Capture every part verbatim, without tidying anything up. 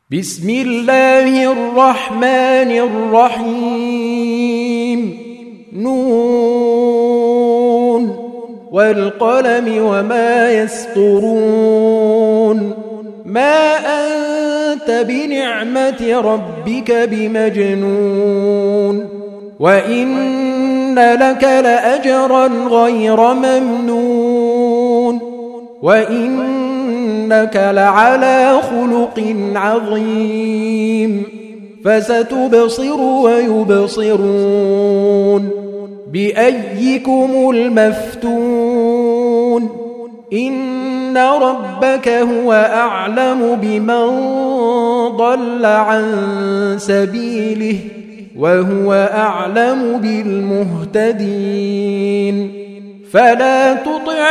بسم الله الرحمن الرحيم. نون والقلم وما يسطرون. ما أنت بنعمة ربك بمجنون، وإن لك لأجرا غير ممنون، وإنك لعلى خلق عظيم. فستبصر ويبصرون بأيكم المفتون. إن ربك هو أعلم بمن ضل عن سبيله وهو أعلم بالمهتدين. فلا تطع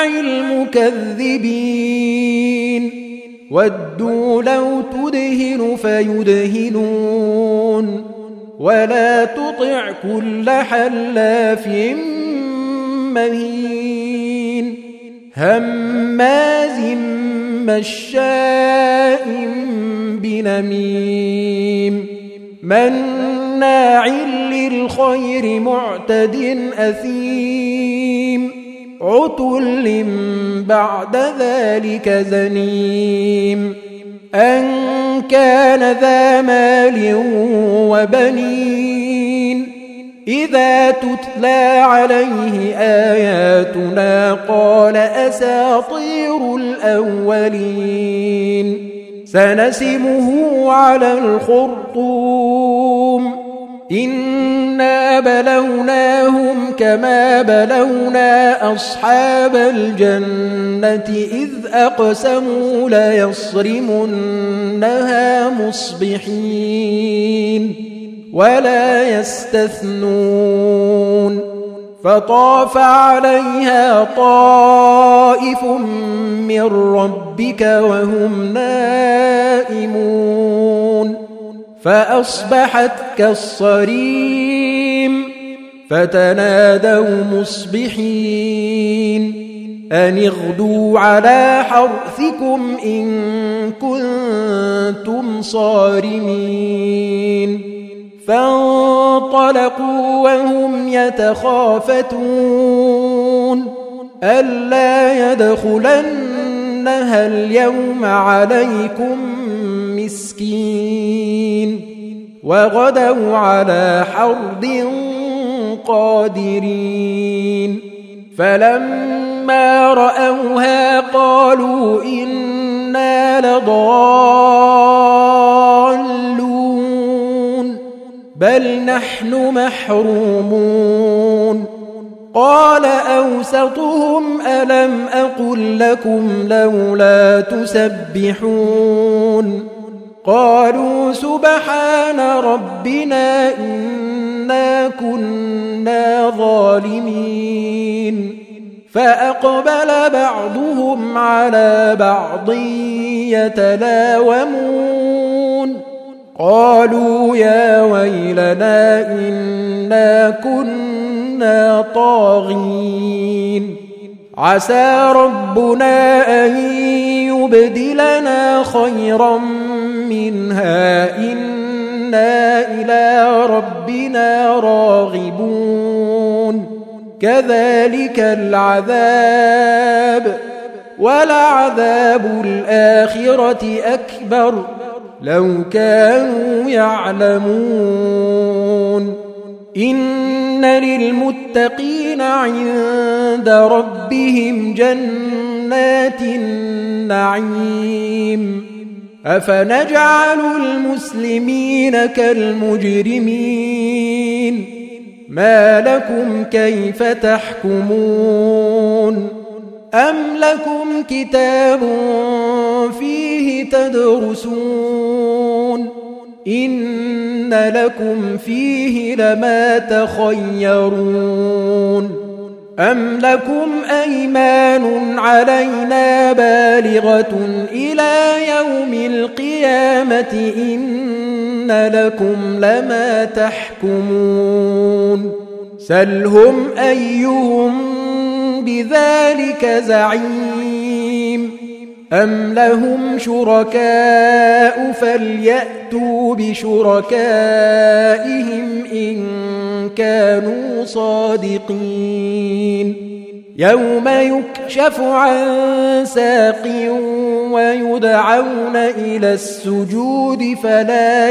المكذبين، ودوا لو تدهن فيدهنون، ولا تطع كل حلاف مهين هماز مشاء بنميم مناع للخير معتد أثيم عتل بعد ذلك زنيم أن كان ذا مال وبنين إذا تتلى عليه آياتنا قال أساطير الأولين. سنسمه على الخرطوم. إنا بلوناهم كما بلونا أصحاب الجنة إذ أقسموا ليصرمنها مصبحين ولا يستثنون. فطاف عليها طائف من ربك وهم نائمون فأصبحت كالصريم. فتنادوا مصبحين أن اغدوا على حرثكم إن كنتم صارمين. فانطلقوا وهم يتخافتون ألا يدخلنها اليوم عليكم مسكين. وغدوا على حرد قادرين. فلما رأوها قالوا إنا لضالون بل نحن محرومون. قال أوسطهم ألم أقل لكم لولا تسبحون. قالوا سبحان ربنا إنا كنا ظالمين. فأقبل بعضهم على بعض يتلاومون قالوا يا ويلنا إنا كنا طاغين. عسى ربنا أن يبدلنا خيرا منها إنا إلى ربنا راغبون. كذلك العذاب ولعذاب الآخرة أكبر لو كانوا يعلمون. إن للمتقين عند ربهم جنات النعيم. أفنجعل المسلمين كالمجرمين. ما لكم كيف تحكمون. أم لكم كتاب فيه تدرسون إن لكم فيه لما تخيرون. أم لكم أيمان علينا بالغة إلى يوم القيامة إن لكم لما تحكمون. سلهم أيهم بذلك زعيم. أم لهم شركاء فليأتوا بشركائهم إن كانوا صادقين يوم يكشف عن ساق ويدعون إلى السجود فلا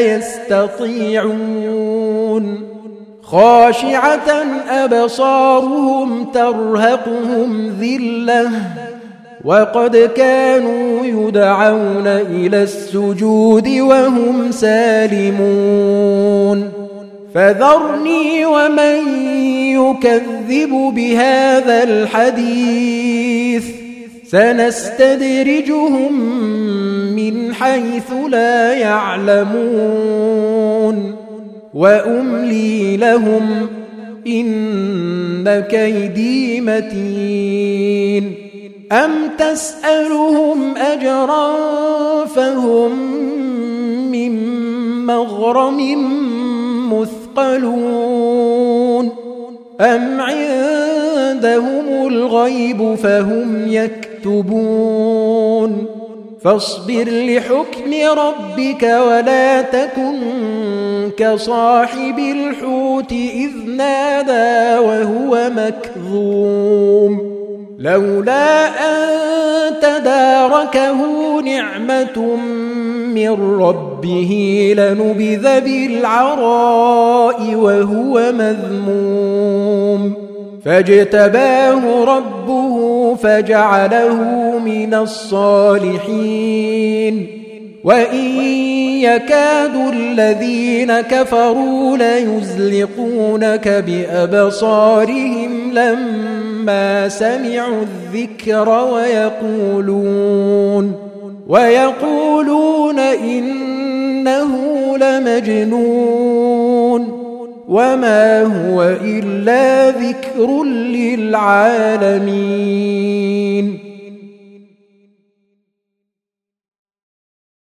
يستطيعون خاشعة أبصارهم ترهقهم ذلة وقد كانوا يدعون إلى السجود وهم سالمون فذرني ومن يكذب بهذا الحديث سنستدرجهم من حيث لا يعلمون وأملي لهم إن كيدي متين أم تسألهم أجرا فهم من مغرم مثقلون أم عندهم الغيب فهم يكتبون فاصبر لحكم ربك ولا تكن كصاحب الحوت إذ نادى وهو مكظوم لولا أن تداركه نعمة من ربه لنبذ بالعراء وهو مذموم فاجتباه ربه فجعله من الصالحين وإن يكاد الذين كفروا ليزلقونك بأبصارهم لما سمعوا الذكر ويقولون ويقولون إنه لمجنون وما هو إلا ذكر للعالمين